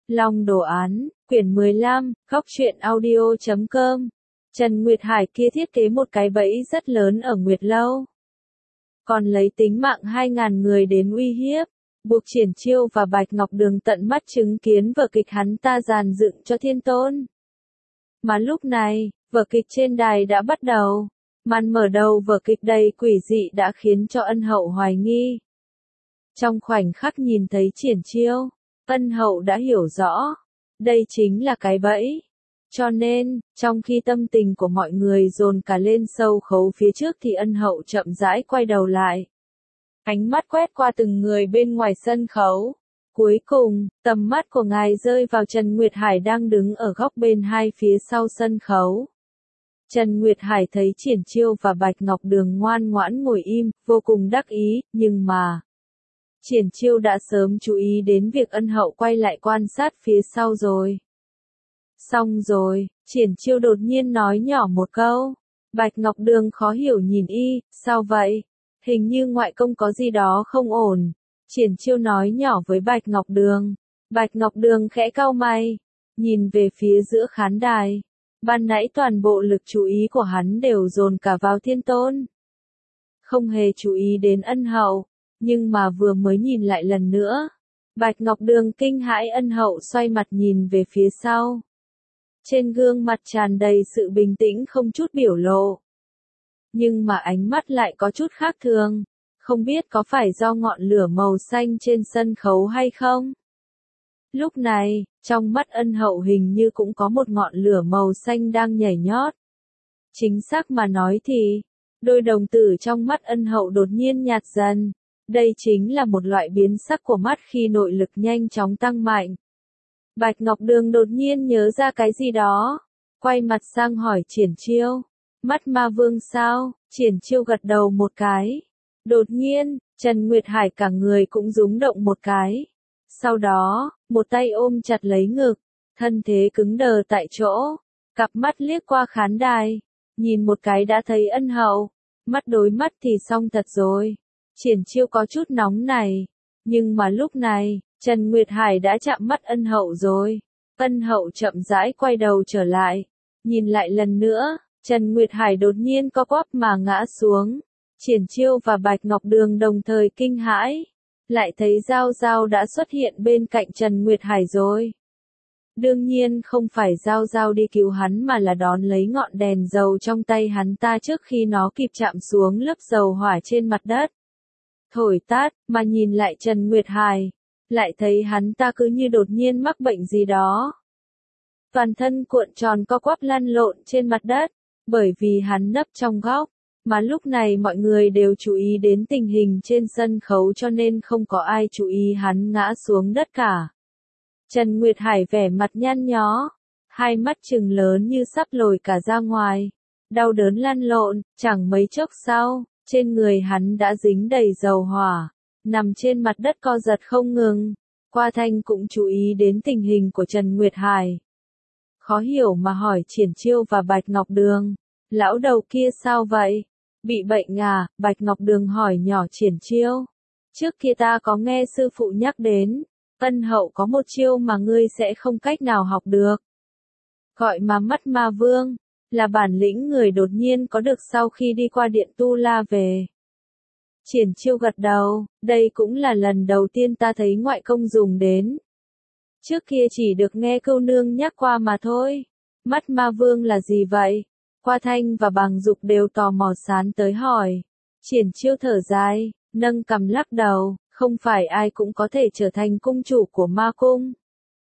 Long đồ án, quyển 15, góc truyện audio.com. Trần Nguyệt Hải kia thiết kế một cái bẫy rất lớn ở Nguyệt Lâu. Còn lấy tính mạng 2.000 người đến uy hiếp, buộc Triển Chiêu và Bạch Ngọc Đường tận mắt chứng kiến vở kịch hắn ta dàn dựng cho Thiên Tôn. Mà lúc này, vở kịch trên đài đã bắt đầu. Màn mở đầu vở kịch đầy quỷ dị đã khiến cho Ân Hậu hoài nghi. Trong khoảnh khắc nhìn thấy Triển Chiêu, Ân Hậu đã hiểu rõ, đây chính là cái bẫy. Cho nên, trong khi tâm tình của mọi người dồn cả lên sâu khấu phía trước thì Ân Hậu chậm rãi quay đầu lại. Ánh mắt quét qua từng người bên ngoài sân khấu. Cuối cùng, tầm mắt của ngài rơi vào Trần Nguyệt Hải đang đứng ở góc bên hai phía sau sân khấu. Trần Nguyệt Hải thấy Triển Chiêu và Bạch Ngọc Đường ngoan ngoãn ngồi im, vô cùng đắc ý, nhưng mà Triển Chiêu đã sớm chú ý đến việc Ân Hậu quay lại quan sát phía sau rồi. Xong rồi, Triển Chiêu đột nhiên nói nhỏ một câu. Bạch Ngọc Đường khó hiểu nhìn y, sao vậy? Hình như ngoại công có gì đó không ổn. Triển Chiêu nói nhỏ với Bạch Ngọc Đường. Bạch Ngọc Đường khẽ cau mày, nhìn về phía giữa khán đài. Ban nãy toàn bộ lực chú ý của hắn đều dồn cả vào Thiên Tôn. Không hề chú ý đến Ân Hậu, nhưng mà vừa mới nhìn lại lần nữa. Bạch Ngọc Đường kinh hãi. Ân Hậu xoay mặt nhìn về phía sau. Trên gương mặt tràn đầy sự bình tĩnh không chút biểu lộ. Nhưng mà ánh mắt lại có chút khác thường. Không biết có phải do ngọn lửa màu xanh trên sân khấu hay không? Lúc này, trong mắt Ân Hậu hình như cũng có một ngọn lửa màu xanh đang nhảy nhót. Chính xác mà nói thì, đôi đồng tử trong mắt Ân Hậu đột nhiên nhạt dần. Đây chính là một loại biến sắc của mắt khi nội lực nhanh chóng tăng mạnh. Bạch Ngọc Đường đột nhiên nhớ ra cái gì đó, quay mặt sang hỏi Triển Chiêu. Mắt ma vương sao? Triển Chiêu gật đầu một cái. Đột nhiên, Trần Nguyệt Hải cả người cũng rúng động một cái. Sau đó, một tay ôm chặt lấy ngực, thân thế cứng đờ tại chỗ, cặp mắt liếc qua khán đài, nhìn một cái đã thấy Ân Hậu, mắt đối mắt thì xong thật rồi. Triển Chiêu có chút nóng này, nhưng mà lúc này, Trần Nguyệt Hải đã chạm mắt Ân Hậu rồi. Ân Hậu chậm rãi quay đầu trở lại, nhìn lại lần nữa, Trần Nguyệt Hải đột nhiên co quắp mà ngã xuống. Triển Chiêu và Bạch Ngọc Đường đồng thời kinh hãi, lại thấy Giao Giao đã xuất hiện bên cạnh Trần Nguyệt Hải rồi. Đương nhiên không phải Giao Giao đi cứu hắn mà là đón lấy ngọn đèn dầu trong tay hắn ta trước khi nó kịp chạm xuống lớp dầu hỏa trên mặt đất. Thổi tát, mà nhìn lại Trần Nguyệt Hải, lại thấy hắn ta cứ như đột nhiên mắc bệnh gì đó. Toàn thân cuộn tròn co quắp lăn lộn trên mặt đất, bởi vì hắn nấp trong góc. Mà lúc này mọi người đều chú ý đến tình hình trên sân khấu cho nên không có ai chú ý hắn ngã xuống đất cả. Trần Nguyệt Hải vẻ mặt nhăn nhó, hai mắt trừng lớn như sắp lồi cả ra ngoài. Đau đớn lăn lộn, chẳng mấy chốc sau, trên người hắn đã dính đầy dầu hỏa, nằm trên mặt đất co giật không ngừng. Qua Thanh cũng chú ý đến tình hình của Trần Nguyệt Hải. Khó hiểu mà hỏi Triển Chiêu và Bạch Ngọc Đường, lão đầu kia sao vậy? Bị bệnh à? Bạch Ngọc Đường hỏi nhỏ Triển Chiêu. Trước kia ta có nghe sư phụ nhắc đến, Ân Hậu có một chiêu mà ngươi sẽ không cách nào học được. Gọi mà mắt ma vương, là bản lĩnh người đột nhiên có được sau khi đi qua điện Tu La về. Triển Chiêu gật đầu, đây cũng là lần đầu tiên ta thấy ngoại công dùng đến. Trước kia chỉ được nghe câu nương nhắc qua mà thôi. Mắt ma vương là gì vậy? Qua Thanh và Bàng Dục đều tò mò sán tới hỏi. Triển Chiêu thở dài, nâng cằm lắc đầu, không phải ai cũng có thể trở thành cung chủ của ma cung.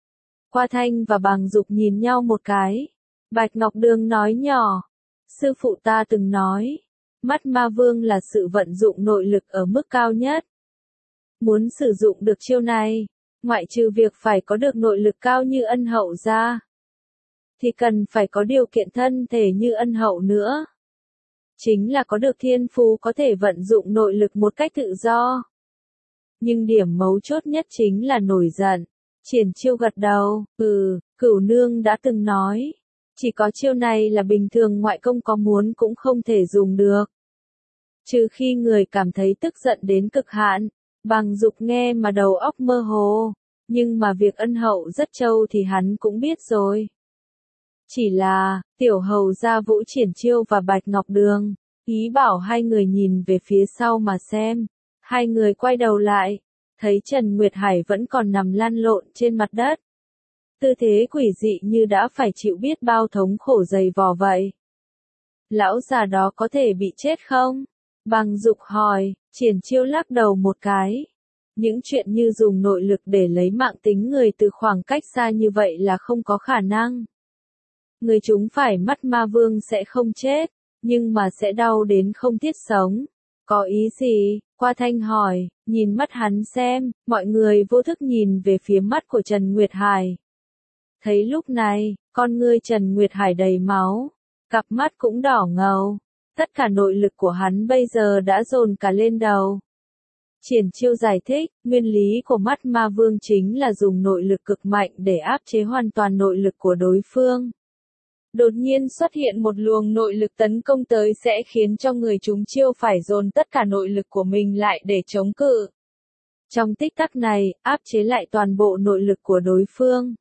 Qua Thanh và Bàng Dục nhìn nhau một cái. Bạch Ngọc Đường nói nhỏ, sư phụ ta từng nói, mắt ma vương là sự vận dụng nội lực ở mức cao nhất. Muốn sử dụng được chiêu này, ngoại trừ việc phải có được nội lực cao như Ân Hậu ra, thì cần phải có điều kiện thân thể như Ân Hậu nữa. Chính là có được thiên phú có thể vận dụng nội lực một cách tự do. Nhưng điểm mấu chốt nhất chính là nổi giận. Triển Chiêu gật đầu, Cửu nương đã từng nói, chỉ có chiêu này là bình thường ngoại công có muốn cũng không thể dùng được. Trừ khi người cảm thấy tức giận đến cực hạn. Bàng Dục nghe mà đầu óc mơ hồ. Nhưng mà việc ân hậu rất trâu thì hắn cũng biết rồi. Chỉ là, tiểu hầu gia Vũ Triển Chiêu và Bạch Ngọc Đường, ý bảo hai người nhìn về phía sau mà xem. Hai người quay đầu lại, thấy Trần Nguyệt Hải vẫn còn nằm lăn lộn trên mặt đất. Tư thế quỷ dị như đã phải chịu biết bao thống khổ dày vò vậy. Lão già đó có thể bị chết không? Bằng Dục hỏi, Triển Chiêu lắc đầu một cái. Những chuyện như dùng nội lực để lấy mạng tính người từ khoảng cách xa như vậy là không có khả năng. Người chúng phải mắt ma vương sẽ không chết, nhưng mà sẽ đau đến không thiết sống. Có ý gì? Qua Thanh hỏi, nhìn mắt hắn xem, mọi người vô thức nhìn về phía mắt của Trần Nguyệt Hải. Thấy lúc này, con ngươi Trần Nguyệt Hải đầy máu, cặp mắt cũng đỏ ngầu, tất cả nội lực của hắn bây giờ đã dồn cả lên đầu. Triển Chiêu giải thích, nguyên lý của mắt ma vương chính là dùng nội lực cực mạnh để áp chế hoàn toàn nội lực của đối phương. Đột nhiên xuất hiện một luồng nội lực tấn công tới sẽ khiến cho người chúng chiêu phải dồn tất cả nội lực của mình lại để chống cự. Trong tích tắc này, áp chế lại toàn bộ nội lực của đối phương.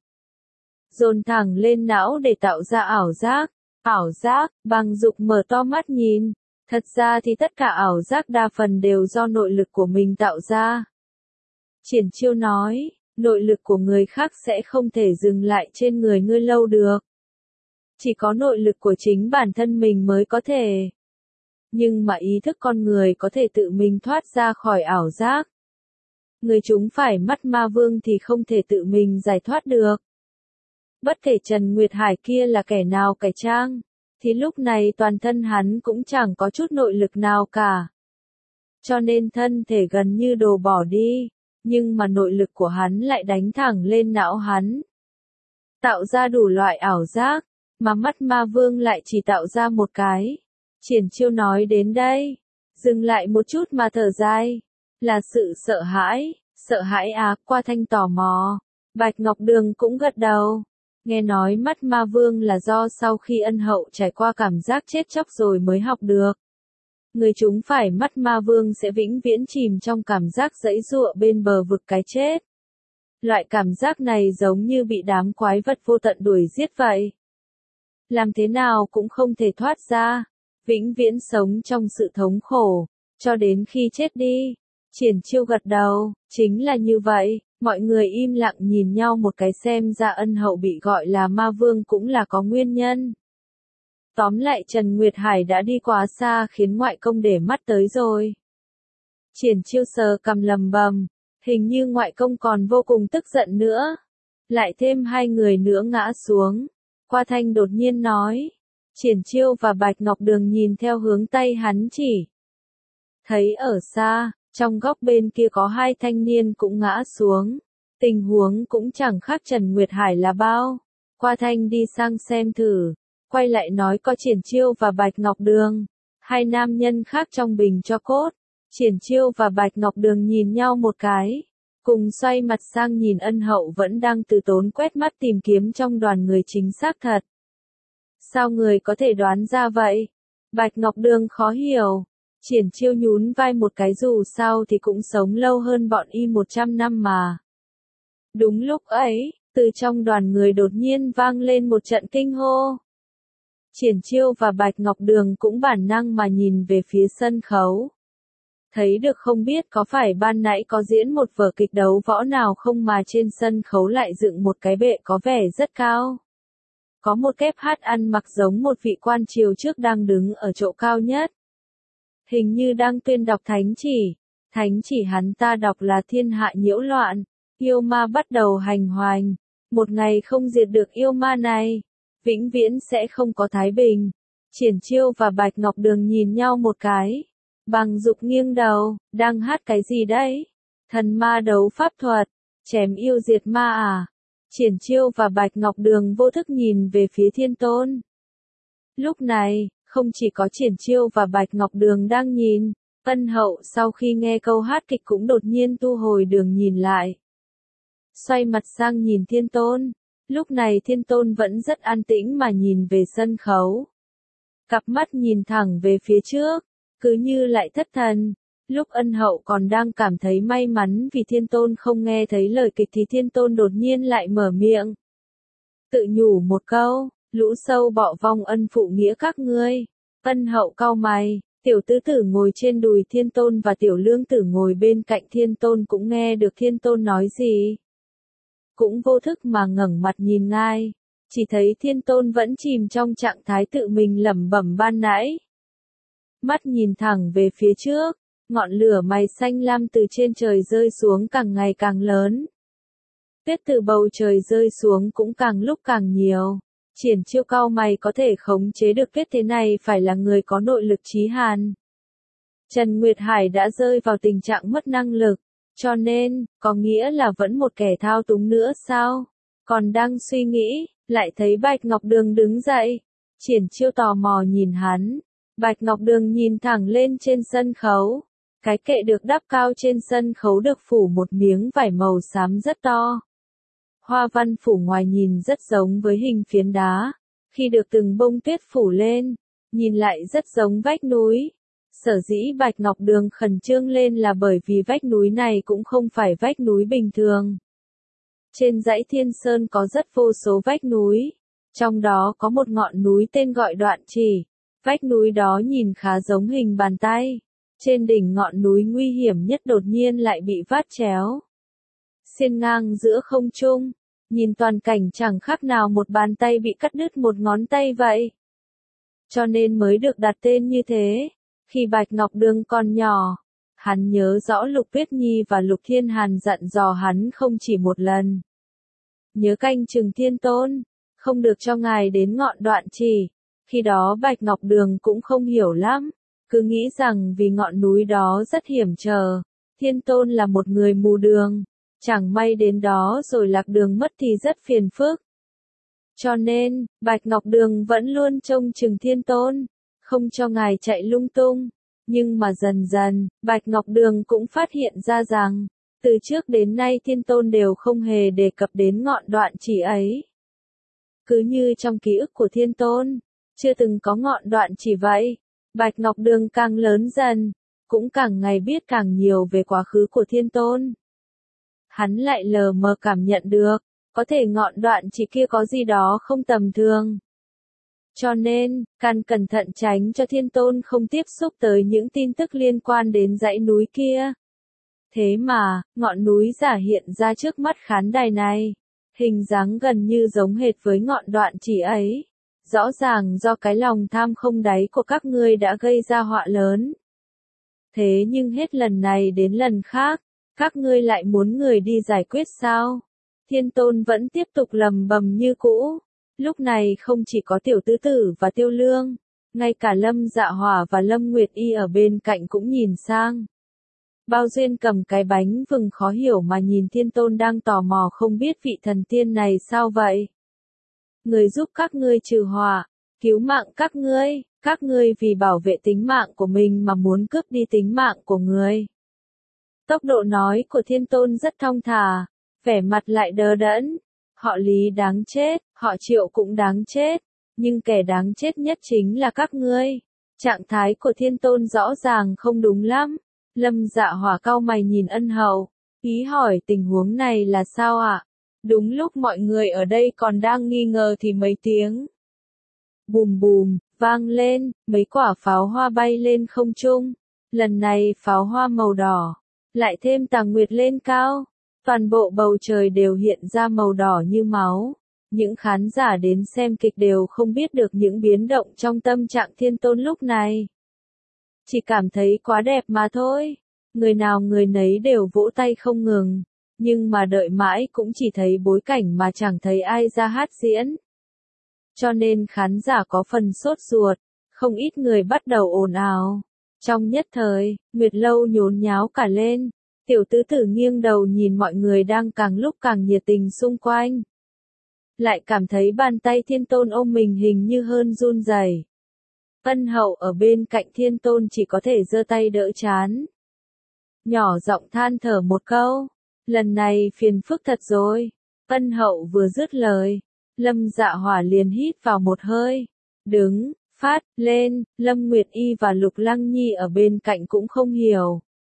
Dồn thẳng lên não để tạo ra ảo giác. Ảo giác, Bằng Dục mở to mắt nhìn. Thật ra thì tất cả ảo giác đa phần đều do nội lực của mình tạo ra. Triển Chiêu nói, nội lực của người khác sẽ không thể dừng lại trên người ngươi lâu được. Chỉ có nội lực của chính bản thân mình mới có thể. Nhưng mà ý thức con người có thể tự mình thoát ra khỏi ảo giác. Người chúng phải mắt ma vương thì không thể tự mình giải thoát được. Bất kể Trần Nguyệt Hải kia là kẻ nào cải trang, thì lúc này toàn thân hắn cũng chẳng có chút nội lực nào cả. Cho nên thân thể gần như đổ bỏ đi, nhưng mà nội lực của hắn lại đánh thẳng lên não hắn. Tạo ra đủ loại ảo giác, mà mắt ma vương lại chỉ tạo ra một cái. Triển Chiêu nói đến đây, dừng lại một chút mà thở dài. Là sự sợ hãi à? Qua Thanh tò mò. Bạch Ngọc Đường cũng gật đầu. Nghe nói mắt ma vương là do sau khi ân hậu trải qua cảm giác chết chóc rồi mới học được. Người chúng phải mắt ma vương sẽ vĩnh viễn chìm trong cảm giác giãy giụa bên bờ vực cái chết. Loại cảm giác này giống như bị đám quái vật vô tận đuổi giết vậy. Làm thế nào cũng không thể thoát ra, vĩnh viễn sống trong sự thống khổ, cho đến khi chết đi. Triển Chiêu gật đầu, chính là như vậy, mọi người im lặng nhìn nhau một cái xem ra ân hậu bị gọi là ma vương cũng là có nguyên nhân. Tóm lại Trần Nguyệt Hải đã đi quá xa khiến ngoại công để mắt tới rồi. Triển Chiêu sờ cằm lầm bầm, hình như ngoại công còn vô cùng tức giận nữa. Lại thêm hai người nữa ngã xuống. Qua Thanh đột nhiên nói. Triển Chiêu và Bạch Ngọc Đường nhìn theo hướng tay hắn chỉ. Thấy ở xa, trong góc bên kia có hai thanh niên cũng ngã xuống. Tình huống cũng chẳng khác Trần Nguyệt Hải là bao. Qua Thanh đi sang xem thử. Quay lại nói có Triển Chiêu và Bạch Ngọc Đường. Hai nam nhân khác trong bình cho cốt. Triển Chiêu và Bạch Ngọc Đường nhìn nhau một cái. Cùng xoay mặt sang nhìn ân hậu vẫn đang từ tốn quét mắt tìm kiếm trong đoàn người chính xác thật. Sao người có thể đoán ra vậy? Bạch Ngọc Đường khó hiểu. Triển Chiêu nhún vai một cái dù sao thì cũng sống lâu hơn bọn y 100 năm mà. Đúng lúc ấy, từ trong đoàn người đột nhiên vang lên một trận kinh hô. Triển Chiêu và Bạch Ngọc Đường cũng bản năng mà nhìn về phía sân khấu. Thấy được không biết có phải ban nãy có diễn một vở kịch đấu võ nào không mà trên sân khấu lại dựng một cái bệ có vẻ rất cao. Có một kép hát ăn mặc giống một vị quan triều trước đang đứng ở chỗ cao nhất. Hình như đang tuyên đọc thánh chỉ. Thánh chỉ hắn ta đọc là thiên hạ nhiễu loạn. Yêu ma bắt đầu hành hoành. Một ngày không diệt được yêu ma này. Vĩnh viễn sẽ không có thái bình. Triển Chiêu và Bạch Ngọc Đường nhìn nhau một cái. Bằng Dục nghiêng đầu, đang hát cái gì đấy? Thần ma đấu pháp thuật, chém yêu diệt ma à? Triển Chiêu và Bạch Ngọc Đường vô thức nhìn về phía Thiên Tôn. Lúc này, không chỉ có Triển Chiêu và Bạch Ngọc Đường đang nhìn, ân hậu sau khi nghe câu hát kịch cũng đột nhiên thu hồi đường nhìn lại. Xoay mặt sang nhìn Thiên Tôn, lúc này Thiên Tôn vẫn rất an tĩnh mà nhìn về sân khấu. Cặp mắt nhìn thẳng về phía trước. Cứ như lại thất thần, Lúc Ân Hậu còn đang cảm thấy may mắn vì Thiên Tôn không nghe thấy lời kịch thì Thiên Tôn đột nhiên lại mở miệng. Tự nhủ một câu, lũ sâu bọ vong ân phụ nghĩa các ngươi. Ân Hậu cau mày, tiểu tứ tử ngồi trên đùi Thiên Tôn và tiểu lương tử ngồi bên cạnh Thiên Tôn cũng nghe được Thiên Tôn nói gì. Cũng vô thức mà ngẩng mặt nhìn ngay, chỉ thấy Thiên Tôn vẫn chìm trong trạng thái tự mình lẩm bẩm ban nãy. Mắt nhìn thẳng về phía trước, ngọn lửa mày xanh lam từ trên trời rơi xuống càng ngày càng lớn. Tuyết từ bầu trời rơi xuống cũng càng lúc càng nhiều. Triển Chiêu cau mày, có thể khống chế được tuyết thế này phải là người có nội lực chí hàn. Trần Nguyệt Hải đã rơi vào tình trạng mất năng lực, cho nên, có nghĩa là vẫn một kẻ thao túng nữa sao? Còn đang suy nghĩ, lại thấy Bạch Ngọc Đường đứng dậy. Triển Chiêu tò mò nhìn hắn. Bạch Ngọc Đường nhìn thẳng lên trên sân khấu. Cái kệ được đắp cao trên sân khấu được phủ một miếng vải màu xám rất to. Hoa văn phủ ngoài nhìn rất giống với hình phiến đá. Khi được từng bông tuyết phủ lên, nhìn lại rất giống vách núi. Sở dĩ Bạch Ngọc Đường khẩn trương lên là bởi vì vách núi này cũng không phải vách núi bình thường. Trên dãy Thiên Sơn có rất vô số vách núi. Trong đó có một ngọn núi tên gọi Đoạn Chỉ. Vách núi đó nhìn khá giống hình bàn tay. Trên đỉnh ngọn núi nguy hiểm nhất đột nhiên lại bị vát chéo. Xiên ngang giữa không trung, nhìn toàn cảnh chẳng khác nào một bàn tay bị cắt đứt một ngón tay vậy. Cho nên mới được đặt tên như thế. Khi Bạch Ngọc Đường còn nhỏ, hắn nhớ rõ Lục Tuyết Nhi và Lục Thiên Hàn dặn dò hắn không chỉ một lần. Nhớ canh chừng Thiên Tôn, không được cho ngài đến ngọn Đoạn Chỉ. Khi đó Bạch Ngọc Đường cũng không hiểu lắm, cứ nghĩ rằng vì ngọn núi đó rất hiểm trở, Thiên Tôn là một người mù đường, chẳng may đến đó rồi lạc đường mất thì rất phiền phức. Cho nên, Bạch Ngọc Đường vẫn luôn trông chừng Thiên Tôn, không cho ngài chạy lung tung. Nhưng mà dần dần, Bạch Ngọc Đường cũng phát hiện ra rằng, từ trước đến nay Thiên Tôn đều không hề đề cập đến ngọn Đoạn Chỉ ấy. Cứ như trong ký ức của Thiên Tôn, chưa từng có ngọn Đoạn Chỉ vậy. Bạch Ngọc Đường càng lớn dần, cũng càng ngày biết càng nhiều về quá khứ của Thiên Tôn. Hắn lại lờ mờ cảm nhận được, có thể ngọn Đoạn Chỉ kia có gì đó không tầm thường. Cho nên, cần cẩn thận tránh cho Thiên Tôn không tiếp xúc tới những tin tức liên quan đến dãy núi kia. Thế mà, ngọn núi giả hiện ra trước mắt khán đài này, hình dáng gần như giống hệt với ngọn Đoạn Chỉ ấy. Rõ ràng do cái lòng tham không đáy của các ngươi đã gây ra họa lớn. Thế nhưng hết lần này đến lần khác, các ngươi lại muốn người đi giải quyết sao? Thiên Tôn vẫn tiếp tục lầm bầm như cũ. Lúc này không chỉ có tiểu tứ tử và tiêu lương, ngay cả Lâm Dạ Hỏa và Lâm Nguyệt Y ở bên cạnh cũng nhìn sang. Bao Duyên cầm cái bánh vừng khó hiểu mà nhìn Thiên Tôn đang tò mò không biết vị thần tiên này sao vậy. Người giúp các ngươi trừ họa, cứu mạng các ngươi vì bảo vệ tính mạng của mình mà muốn cướp đi tính mạng của người. Tốc độ nói của Thiên Tôn rất thong thả, vẻ mặt lại đờ đẫn. Họ Lý đáng chết, họ Triệu cũng đáng chết, nhưng kẻ đáng chết nhất chính là các ngươi. Trạng thái của Thiên Tôn rõ ràng không đúng lắm. Lâm Dạ Hỏa cau mày nhìn Ân Hậu, ý hỏi tình huống này là sao ạ? Đúng lúc mọi người ở đây còn đang nghi ngờ thì mấy tiếng bùm bùm vang lên, mấy quả pháo hoa bay lên không trung. Lần này pháo hoa màu đỏ, lại thêm tà nguyệt lên cao. Toàn bộ bầu trời đều hiện ra màu đỏ như máu. Những khán giả đến xem kịch đều không biết được những biến động trong tâm trạng Thiên Tôn lúc này. Chỉ cảm thấy quá đẹp mà thôi. Người nào người nấy đều vỗ tay không ngừng. Nhưng mà đợi mãi cũng chỉ thấy bối cảnh mà chẳng thấy ai ra hát diễn. Cho nên khán giả có phần sốt ruột, không ít người bắt đầu ồn ào. Trong nhất thời, Nguyệt Lâu nhốn nháo cả lên. Tiểu tứ tử nghiêng đầu nhìn mọi người đang càng lúc càng nhiệt tình xung quanh. Lại cảm thấy bàn tay Thiên Tôn ôm mình hình như hơn run rẩy. Ân Hậu ở bên cạnh Thiên Tôn chỉ có thể giơ tay đỡ chán. Nhỏ giọng than thở một câu. Lần này phiền phức thật rồi. Ân Hậu vừa dứt lời, Lâm Dạ Hỏa liền hít vào một hơi. Đứng, phát, lên, Lâm Nguyệt Y và Lục Lăng Nhi ở bên cạnh cũng không hiểu.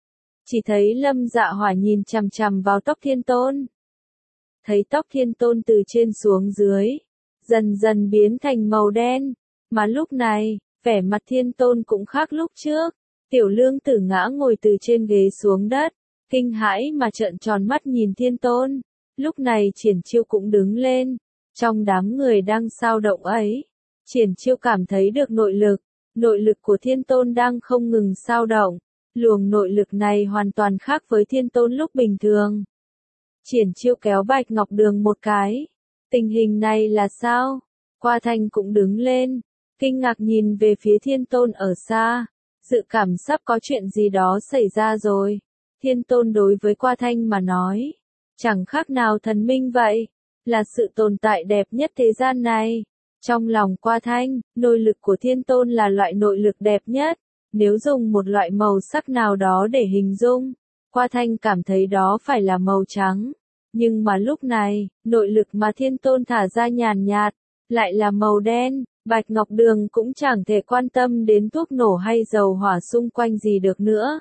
Chỉ thấy Lâm Dạ Hỏa nhìn chằm chằm vào tóc Thiên Tôn. Thấy tóc Thiên Tôn từ trên xuống dưới, dần dần biến thành màu đen, mà lúc này, vẻ mặt Thiên Tôn cũng khác lúc trước. Tiểu Lương Tử ngã ngồi từ trên ghế xuống đất, kinh hãi mà trợn tròn mắt nhìn Thiên Tôn. Lúc này Triển Chiêu cũng đứng lên, trong đám người đang sao động ấy, Triển Chiêu cảm thấy được nội lực của Thiên Tôn đang không ngừng sao động. Luồng nội lực này hoàn toàn khác với Thiên Tôn lúc bình thường. Triển Chiêu kéo Bạch Ngọc Đường một cái. Tình hình này là sao? Qua Thanh cũng đứng lên, kinh ngạc nhìn về phía Thiên Tôn ở xa, dự cảm sắp có chuyện gì đó xảy ra rồi. Thiên Tôn đối với Qua Thanh mà nói, chẳng khác nào thần minh vậy, là sự tồn tại đẹp nhất thế gian này. Trong lòng Qua Thanh, nội lực của Thiên Tôn là loại nội lực đẹp nhất. Nếu dùng một loại màu sắc nào đó để hình dung, Qua Thanh cảm thấy đó phải là màu trắng. Nhưng mà lúc này, nội lực mà Thiên Tôn thả ra nhàn nhạt, lại là màu đen. Bạch Ngọc Đường cũng chẳng thể quan tâm đến thuốc nổ hay dầu hỏa xung quanh gì được nữa.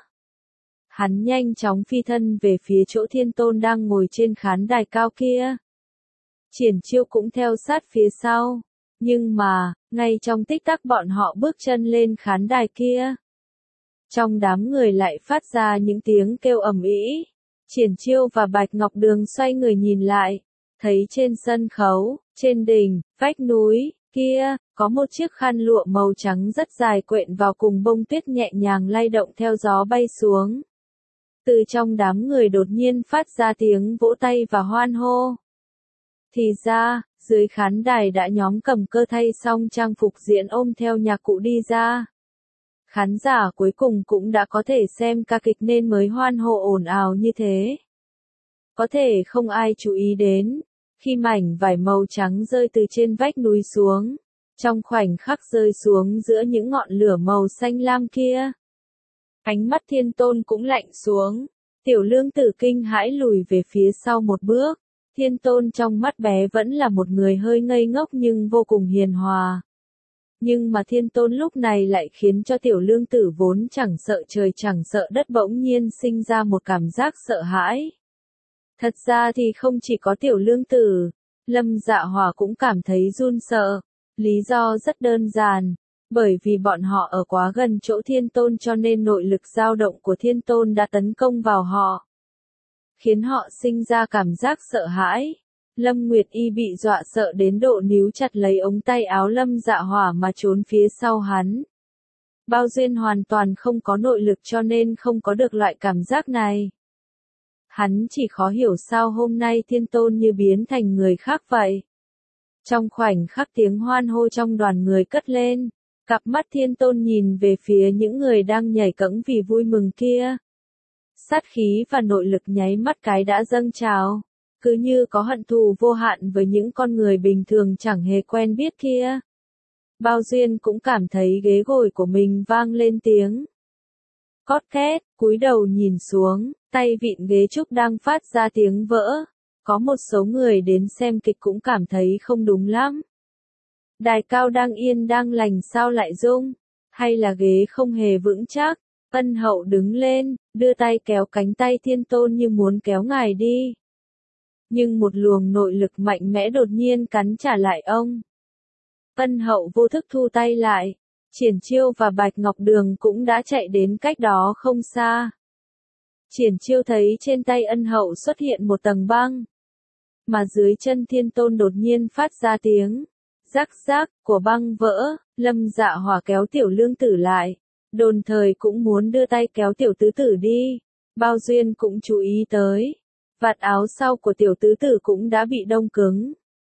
Hắn nhanh chóng phi thân về phía chỗ Thiên Tôn đang ngồi trên khán đài cao kia. Triển Chiêu cũng theo sát phía sau. Nhưng mà, ngay trong tích tắc bọn họ bước chân lên khán đài kia, trong đám người lại phát ra những tiếng kêu ầm ĩ. Triển Chiêu và Bạch Ngọc Đường xoay người nhìn lại, thấy trên sân khấu, trên đỉnh, vách núi kia, có một chiếc khăn lụa màu trắng rất dài quện vào cùng bông tuyết nhẹ nhàng lay động theo gió bay xuống. Từ trong đám người đột nhiên phát ra tiếng vỗ tay và hoan hô. Thì ra, dưới khán đài đã nhóm Cầm Cơ thay xong trang phục diễn ôm theo nhạc cụ đi ra. Khán giả cuối cùng cũng đã có thể xem ca kịch nên mới hoan hô ồn ào như thế. Có thể không ai chú ý đến, khi mảnh vải màu trắng rơi từ trên vách núi xuống, trong khoảnh khắc rơi xuống giữa những ngọn lửa màu xanh lam kia. Ánh mắt Thiên Tôn cũng lạnh xuống, Tiểu Lương Tử kinh hãi lùi về phía sau một bước. Thiên Tôn trong mắt bé vẫn là một người hơi ngây ngốc nhưng vô cùng hiền hòa. Nhưng mà Thiên Tôn lúc này lại khiến cho Tiểu Lương Tử vốn chẳng sợ trời chẳng sợ đất bỗng nhiên sinh ra một cảm giác sợ hãi. Thật ra thì không chỉ có Tiểu Lương Tử, Lâm Dạ Hỏa cũng cảm thấy run sợ. Lý do rất đơn giản, bởi vì bọn họ ở quá gần chỗ Thiên Tôn cho nên nội lực dao động của Thiên Tôn đã tấn công vào họ, khiến họ sinh ra cảm giác sợ hãi. Lâm Nguyệt Y bị dọa sợ đến độ níu chặt lấy ống tay áo Lâm Dạ Hỏa mà trốn phía sau hắn. Bao Duyên hoàn toàn không có nội lực cho nên không có được loại cảm giác này. Hắn chỉ khó hiểu sao hôm nay Thiên Tôn như biến thành người khác vậy. Trong khoảnh khắc tiếng hoan hô trong đoàn người cất lên, cặp mắt Thiên Tôn nhìn về phía những người đang nhảy cẫng vì vui mừng kia. Sát khí và nội lực nháy mắt cái đã dâng trào, cứ như có hận thù vô hạn với những con người bình thường chẳng hề quen biết kia. Bao Duyên cũng cảm thấy ghế ngồi của mình vang lên tiếng cót két, cúi đầu nhìn xuống, tay vịn ghế trúc đang phát ra tiếng vỡ. Có một số người đến xem kịch cũng cảm thấy không đúng lắm. Đài cao đang yên đang lành sao lại rung, hay là ghế không hề vững chắc. Ân Hậu đứng lên, đưa tay kéo cánh tay Thiên Tôn như muốn kéo ngài đi. Nhưng một luồng nội lực mạnh mẽ đột nhiên cắn trả lại ông. Ân Hậu vô thức thu tay lại. Triển Chiêu và Bạch Ngọc Đường cũng đã chạy đến cách đó không xa. Triển Chiêu thấy trên tay Ân Hậu xuất hiện một tầng băng, mà dưới chân Thiên Tôn đột nhiên phát ra tiếng rắc rắc của băng vỡ. Lâm Dạ Hỏa kéo Tiểu Lương Tử lại, đồng thời cũng muốn đưa tay kéo Tiểu Tứ Tử đi. Bao Duyên cũng chú ý tới, vạt áo sau của Tiểu Tứ Tử cũng đã bị đông cứng.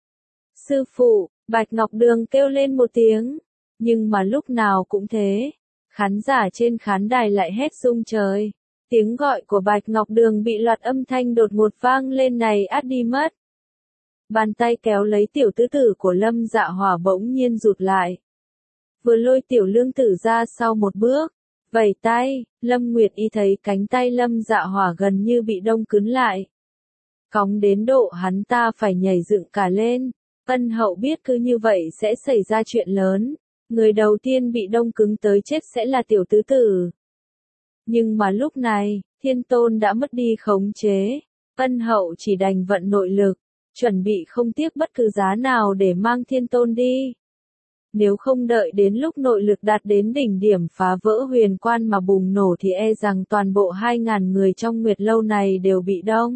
Sư phụ, Bạch Ngọc Đường kêu lên một tiếng, nhưng mà lúc nào cũng thế, khán giả trên khán đài lại hét rung trời. Tiếng gọi của Bạch Ngọc Đường bị loạt âm thanh đột ngột vang lên này át đi mất. Bàn tay kéo lấy Tiểu Tứ Tử của Lâm Dạ Hỏa bỗng nhiên rụt lại. Vừa lôi Tiểu Lương Tử ra sau một bước, vẩy tay, Lâm Nguyệt Y thấy cánh tay Lâm Dạ Hỏa gần như bị đông cứng lại. Cóng đến độ hắn ta phải nhảy dựng cả lên. Ân Hậu biết cứ như vậy sẽ xảy ra chuyện lớn. Người đầu tiên bị đông cứng tới chết sẽ là Tiểu Tứ Tử. Nhưng mà lúc này, Thiên Tôn đã mất đi khống chế. Ân Hậu chỉ đành vận nội lực, chuẩn bị không tiếc bất cứ giá nào để mang Thiên Tôn đi. Nếu không đợi đến lúc nội lực đạt đến đỉnh điểm phá vỡ huyền quan mà bùng nổ thì e rằng toàn bộ 2.000 người trong Nguyệt Lâu này đều bị đông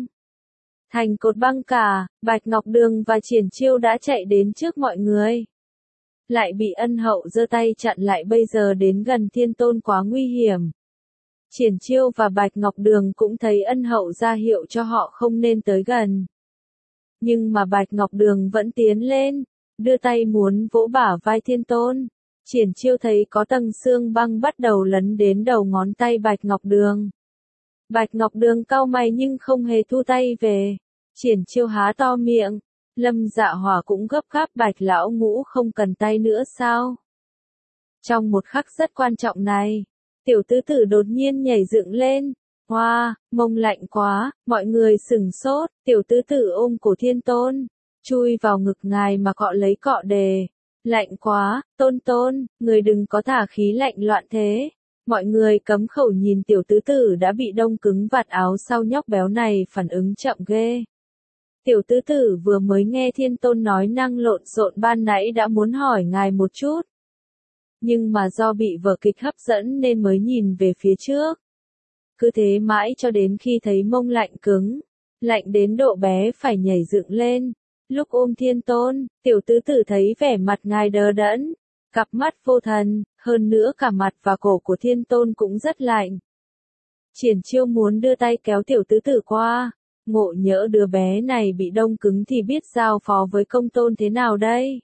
thành cột băng cả. Bạch Ngọc Đường và Triển Chiêu đã chạy đến trước mọi người, lại bị Ân Hậu giơ tay chặn lại. Bây giờ đến gần Thiên Tôn quá nguy hiểm. Triển Chiêu và Bạch Ngọc Đường cũng thấy Ân Hậu ra hiệu cho họ không nên tới gần. Nhưng mà Bạch Ngọc Đường vẫn tiến lên, đưa tay muốn vỗ bả vai Thiên Tôn. Triển Chiêu thấy có tầng xương băng bắt đầu lấn đến đầu ngón tay Bạch Ngọc Đường. Bạch Ngọc Đường cau mày nhưng không hề thu tay về. Triển Chiêu há to miệng. Lâm Dạ Hỏa cũng gấp gáp. Bạch lão ngũ không cần tay nữa sao? Trong một khắc rất quan trọng này, tiểu tứ tử đột nhiên nhảy dựng lên. Hoa, mông lạnh quá, mọi người sửng sốt. Tiểu tứ tử ôm cổ Thiên Tôn, chui vào ngực ngài mà cọ lấy cọ đề. Lạnh quá, Tôn Tôn, người đừng có thả khí lạnh loạn thế. Mọi người cấm khẩu nhìn tiểu tứ tử đã bị đông cứng vạt áo sau. Nhóc béo này phản ứng chậm ghê. Tiểu tứ tử vừa mới nghe Thiên Tôn nói năng lộn xộn ban nãy đã muốn hỏi ngài một chút. Nhưng mà do bị vở kịch hấp dẫn nên mới nhìn về phía trước. Cứ thế mãi cho đến khi thấy mông lạnh cứng, lạnh đến độ bé phải nhảy dựng lên. Lúc ôm Thiên Tôn, tiểu tứ tử thấy vẻ mặt ngài đờ đẫn, cặp mắt vô thần, hơn nữa cả mặt và cổ của Thiên Tôn cũng rất lạnh. Triển Chiêu muốn đưa tay kéo tiểu tứ tử qua, ngộ nhỡ đứa bé này bị đông cứng thì biết giao phó với công tôn thế nào đây.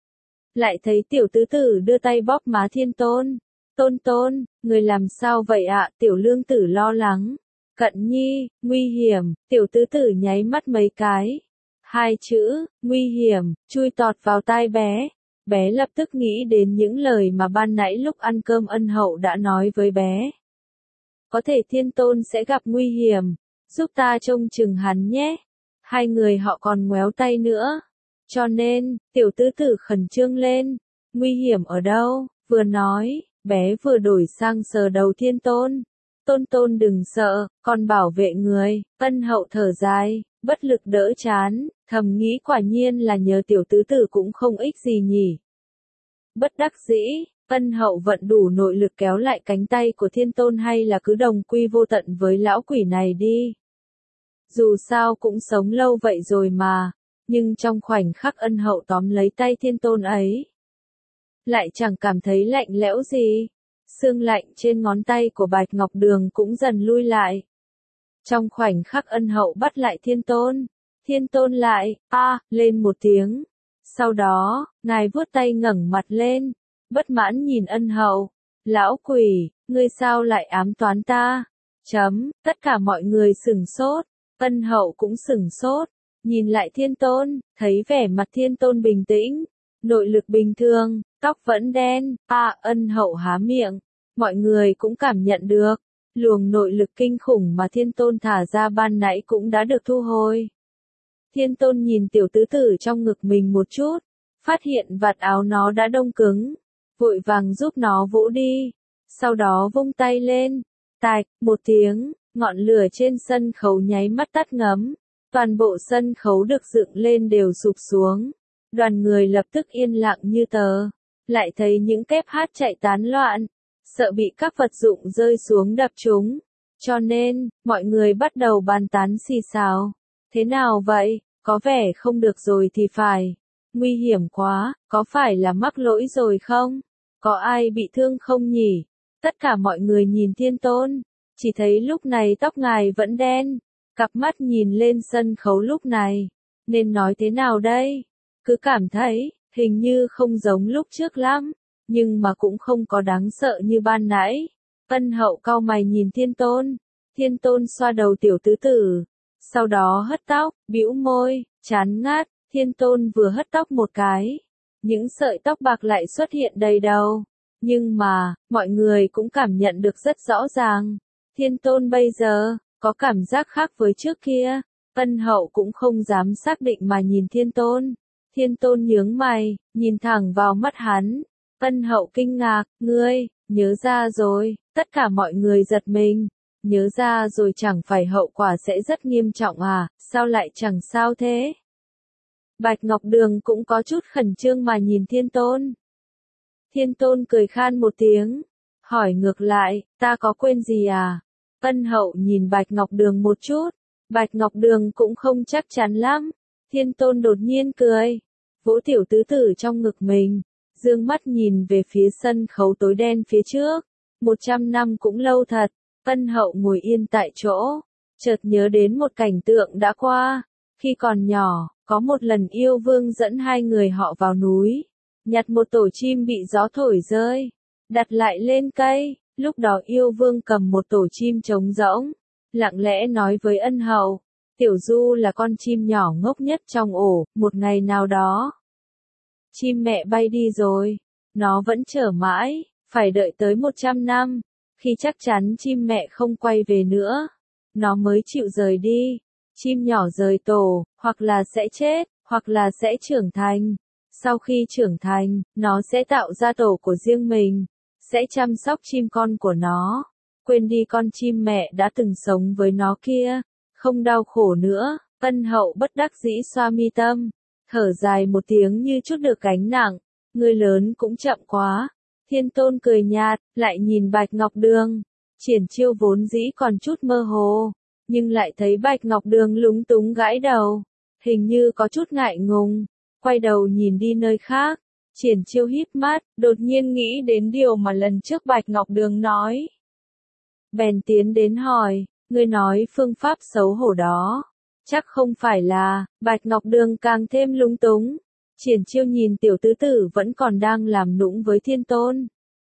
Lại thấy tiểu tứ tử đưa tay bóp má Thiên Tôn. Tôn Tôn, người làm sao vậy ạ? Tiểu lương tử lo lắng. Cận nhi, nguy hiểm. Tiểu tứ tử nháy mắt mấy cái. Hai chữ, nguy hiểm, chui tọt vào tai bé. Bé lập tức nghĩ đến những lời mà ban nãy lúc ăn cơm Ân Hậu đã nói với bé. Có thể Thiên Tôn sẽ gặp nguy hiểm, giúp ta trông chừng hắn nhé. Hai người họ còn ngoéo tay nữa. Cho nên, tiểu tứ tử khẩn trương lên. Nguy hiểm ở đâu? Vừa nói, bé vừa đổi sang sờ đầu Thiên Tôn. Tôn Tôn đừng sợ, con bảo vệ người. Ân Hậu thở dài, bất lực đỡ chán, thầm nghĩ quả nhiên là nhờ tiểu tứ tử cũng không ích gì nhỉ. Bất đắc dĩ, Ân Hậu vận đủ nội lực kéo lại cánh tay của Thiên Tôn, hay là cứ đồng quy vô tận với lão quỷ này đi. Dù sao cũng sống lâu vậy rồi mà. Nhưng trong khoảnh khắc Ân Hậu tóm lấy tay Thiên Tôn ấy, lại chẳng cảm thấy lạnh lẽo gì. Xương lạnh trên ngón tay của Bạch Ngọc Đường cũng dần lui lại. Trong khoảnh khắc Ân Hậu bắt lại Thiên Tôn, Thiên Tôn lại, lên một tiếng. Sau đó, ngài vuốt tay ngẩng mặt lên, bất mãn nhìn Ân Hậu. Lão quỷ, ngươi sao lại ám toán ta? Tất cả mọi người sửng sốt, Ân Hậu cũng sửng sốt. Nhìn lại Thiên Tôn, thấy vẻ mặt Thiên Tôn bình tĩnh, nội lực bình thường, tóc vẫn đen. Ân Hậu há miệng, mọi người cũng cảm nhận được, luồng nội lực kinh khủng mà Thiên Tôn thả ra ban nãy cũng đã được thu hồi. Thiên Tôn nhìn tiểu tứ tử trong ngực mình một chút, phát hiện vạt áo nó đã đông cứng, vội vàng giúp nó vỗ đi, sau đó vung tay lên, tạch, một tiếng, ngọn lửa trên sân khấu nháy mắt tắt ngấm. Toàn bộ sân khấu được dựng lên đều sụp xuống. Đoàn người lập tức yên lặng như tờ. Lại thấy những kép hát chạy tán loạn. Sợ bị các vật dụng rơi xuống đập chúng. Cho nên, mọi người bắt đầu bàn tán xì xào. Thế nào vậy? Có vẻ không được rồi thì phải. Nguy hiểm quá, có phải là mắc lỗi rồi không? Có ai bị thương không nhỉ? Tất cả mọi người nhìn Thiên Tôn. Chỉ thấy lúc này tóc ngài vẫn đen. Cặp mắt nhìn lên sân khấu lúc này, nên nói thế nào đây? Cứ cảm thấy, hình như không giống lúc trước lắm, nhưng mà cũng không có đáng sợ như ban nãy. Ân Hậu cau mày nhìn Thiên Tôn, Thiên Tôn xoa đầu tiểu tứ tử, sau đó hất tóc, bĩu môi, chán ngắt. Thiên Tôn vừa hất tóc một cái, những sợi tóc bạc lại xuất hiện đầy đầu. Nhưng mà, mọi người cũng cảm nhận được rất rõ ràng, Thiên Tôn bây giờ có cảm giác khác với trước kia. Ân Hậu cũng không dám xác định mà nhìn Thiên Tôn. Thiên Tôn nhướng mày, nhìn thẳng vào mắt hắn. Ân Hậu kinh ngạc, ngươi Nhớ ra rồi, tất cả mọi người giật mình. Nhớ ra rồi chẳng phải hậu quả sẽ rất nghiêm trọng à, sao lại chẳng sao thế? Bạch Ngọc Đường cũng có chút khẩn trương mà nhìn Thiên Tôn. Thiên Tôn cười khan một tiếng, hỏi ngược lại, ta có quên gì à? Ân Hậu nhìn Bạch Ngọc Đường một chút, Bạch Ngọc Đường cũng không chắc chắn lắm. Thiên Tôn đột nhiên cười, vỗ tiểu tứ tử trong ngực mình, dương mắt nhìn về phía sân khấu tối đen phía trước. 100 năm cũng lâu thật. Ân Hậu ngồi yên tại chỗ, chợt nhớ đến một cảnh tượng đã qua. Khi còn nhỏ, có một lần Yêu Vương dẫn hai người họ vào núi, nhặt một tổ chim bị gió thổi rơi, đặt lại lên cây. Lúc đó Yêu Vương cầm một tổ chim trống rỗng, lặng lẽ nói với Ân Hậu, Tiểu Du là con chim nhỏ ngốc nhất trong ổ, một ngày nào đó. Chim mẹ bay đi rồi, nó vẫn chờ mãi, phải đợi tới 100 năm. Khi chắc chắn chim mẹ không quay về nữa, nó mới chịu rời đi. Chim nhỏ rời tổ, hoặc là sẽ chết, hoặc là sẽ trưởng thành. Sau khi trưởng thành, nó sẽ tạo ra tổ của riêng mình, sẽ chăm sóc chim con của nó, quên đi con chim mẹ đã từng sống với nó kia, không đau khổ nữa. Ân Hậu bất đắc dĩ xoa mi tâm, thở dài một tiếng như chút được gánh nặng, người lớn cũng chậm quá. Thiên Tôn cười nhạt, lại nhìn Bạch Ngọc Đường. Triển Chiêu vốn dĩ còn chút mơ hồ, nhưng lại thấy Bạch Ngọc Đường lúng túng gãi đầu, hình như có chút ngại ngùng, quay đầu nhìn đi nơi khác. Triển Chiêu híp mắt, đột nhiên nghĩ đến điều mà lần trước Bạch Ngọc Đường nói. Bèn tiến đến hỏi, ngươi nói phương pháp xấu hổ đó, chắc không phải là. Bạch Ngọc Đường càng thêm lúng túng. Triển Chiêu nhìn tiểu tứ tử vẫn còn đang làm nũng với Thiên Tôn.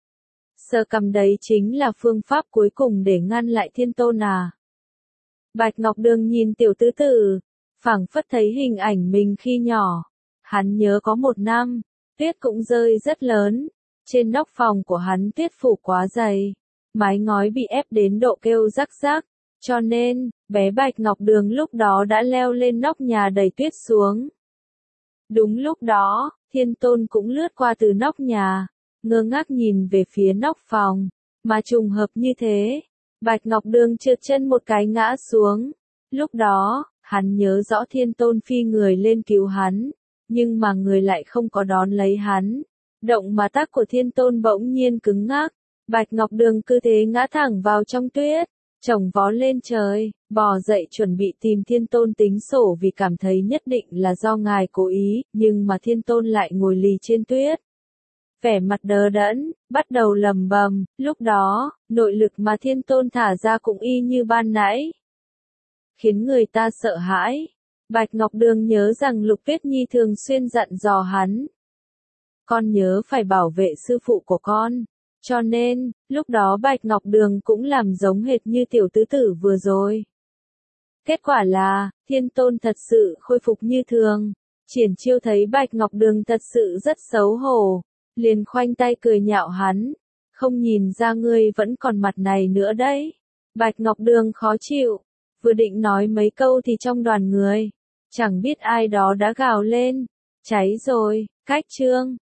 Sờ cằm, đấy chính là phương pháp cuối cùng để ngăn lại Thiên Tôn à? Bạch Ngọc Đường nhìn tiểu tứ tử, phảng phất thấy hình ảnh mình khi nhỏ. Hắn nhớ có một năm, tuyết cũng rơi rất lớn. Trên nóc phòng của hắn tuyết phủ quá dày, mái ngói bị ép đến độ kêu rắc rắc. Cho nên, bé Bạch Ngọc Đường lúc đó đã leo lên nóc nhà đẩy tuyết xuống. Đúng lúc đó, Thiên Tôn cũng lướt qua từ nóc nhà, ngơ ngác nhìn về phía nóc phòng, mà trùng hợp như thế, Bạch Ngọc Đường trượt chân một cái ngã xuống. Lúc đó, hắn nhớ rõ Thiên Tôn phi người lên cứu hắn, nhưng mà người lại không có đón lấy hắn. Động mà tác của Thiên Tôn bỗng nhiên cứng ngắc, Bạch Ngọc Đường cứ thế ngã thẳng vào trong tuyết. Chồng vó lên trời, bò dậy chuẩn bị tìm Thiên Tôn tính sổ vì cảm thấy nhất định là do ngài cố ý, nhưng mà Thiên Tôn lại ngồi lì trên tuyết. Vẻ mặt đờ đẫn, bắt đầu lầm bầm, lúc đó, nội lực mà Thiên Tôn thả ra cũng y như ban nãy, khiến người ta sợ hãi. Bạch Ngọc Đường nhớ rằng Lục Tuyết Nhi thường xuyên dặn dò hắn. Con nhớ phải bảo vệ sư phụ của con. Cho nên, lúc đó Bạch Ngọc Đường cũng làm giống hệt như tiểu tứ tử vừa rồi. Kết quả là, Thiên Tôn thật sự khôi phục như thường. Triển Chiêu thấy Bạch Ngọc Đường thật sự rất xấu hổ, liền khoanh tay cười nhạo hắn. Không nhìn ra ngươi vẫn còn mặt này nữa đấy. Bạch Ngọc Đường khó chịu, vừa định nói mấy câu thì trong đoàn người, chẳng biết ai đó đã gào lên. Cháy rồi, cách chương.